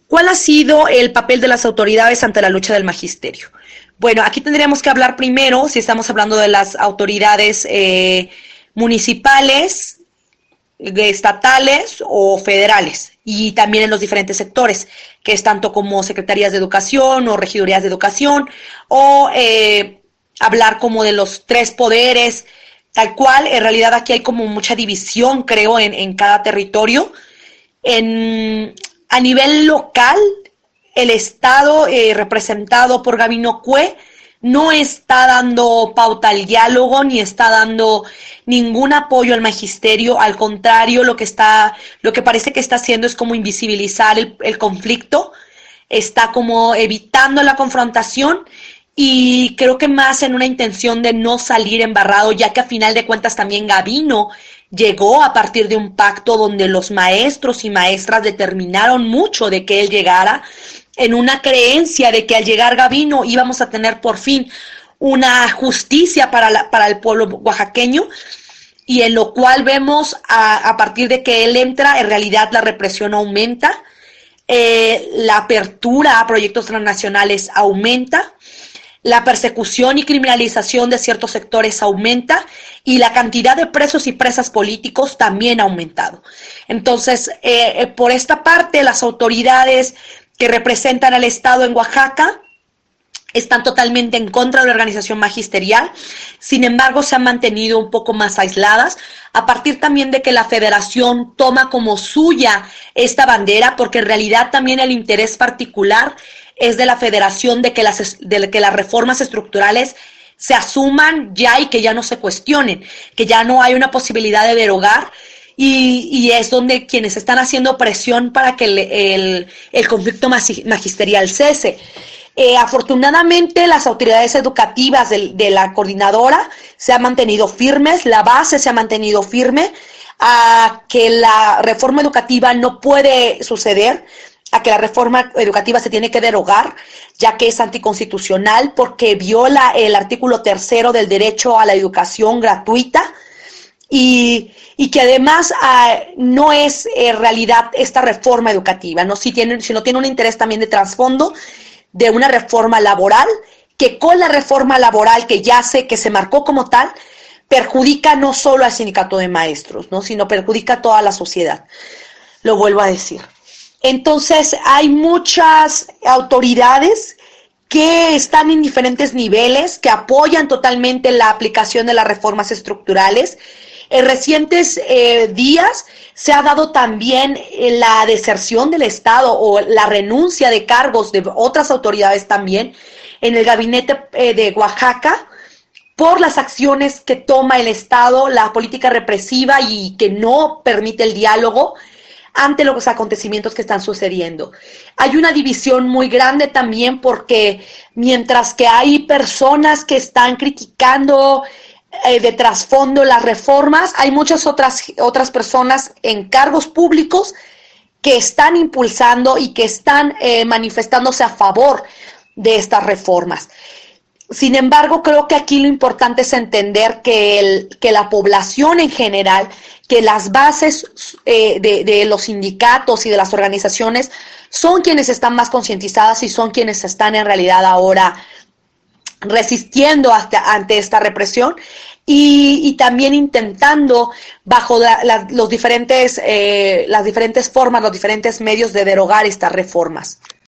¿Cuál ha sido el papel de las autoridades ante la lucha del magisterio? Bueno, aquí tendríamos que hablar primero, si estamos hablando de las autoridades municipales, estatales o federales, y también en los diferentes sectores, que es tanto como secretarías de educación o regidurías de educación, o hablar como de los tres poderes, tal cual. En realidad aquí hay como mucha división, creo, en cada territorio. A nivel local, el Estado representado por Gabino Cue no está dando pauta al diálogo ni está dando ningún apoyo al magisterio. Al contrario, lo que parece que está haciendo es como invisibilizar el conflicto, está como evitando la confrontación, y creo que más en una intención de no salir embarrado, ya que a final de cuentas también Gabino llegó a partir de un pacto donde los maestros y maestras determinaron mucho de que él llegara, en una creencia de que al llegar Gabino íbamos a tener por fin una justicia para el pueblo oaxaqueño, y en lo cual vemos a partir de que él entra, en realidad la represión aumenta, la apertura a proyectos transnacionales aumenta, la persecución y criminalización de ciertos sectores aumenta, y la cantidad de presos y presas políticos también ha aumentado. Entonces, por esta parte, las autoridades que representan al Estado en Oaxaca están totalmente en contra de la organización magisterial. Sin embargo, se han mantenido un poco más aisladas, a partir también de que la federación toma como suya esta bandera, porque en realidad también el interés particular es de la federación de que las reformas estructurales se asuman ya y que ya no se cuestionen, que ya no hay una posibilidad de derogar, y es donde quienes están haciendo presión para que el conflicto magisterial cese. Afortunadamente, las autoridades educativas de la coordinadora se han mantenido firmes, la base se ha mantenido firme a que la reforma educativa no puede suceder, a que la reforma educativa se tiene que derogar, ya que es anticonstitucional porque viola el artículo 3 del derecho a la educación gratuita, y que además no es realidad esta reforma educativa, ¿no? Sino tiene un interés también de trasfondo de una reforma laboral, que con la reforma laboral que se marcó como tal, perjudica no solo al sindicato de maestros, ¿no? Sino perjudica a toda la sociedad. Lo vuelvo a decir. Entonces, hay muchas autoridades que están en diferentes niveles, que apoyan totalmente la aplicación de las reformas estructurales. En recientes días se ha dado también la deserción del Estado o la renuncia de cargos de otras autoridades también en el gabinete de Oaxaca, por las acciones que toma el Estado, la política represiva y que no permite el diálogo ante los acontecimientos que están sucediendo. Hay una división muy grande también, porque mientras que hay personas que están criticando de trasfondo las reformas, hay muchas otras personas en cargos públicos que están impulsando y que están manifestándose a favor de estas reformas. Sin embargo, creo que aquí lo importante es entender que la población en general, que las bases de los sindicatos y de las organizaciones son quienes están más concientizadas y son quienes están en realidad ahora resistiendo ante esta represión, y también intentando bajo las diferentes formas, los diferentes medios de derogar estas reformas.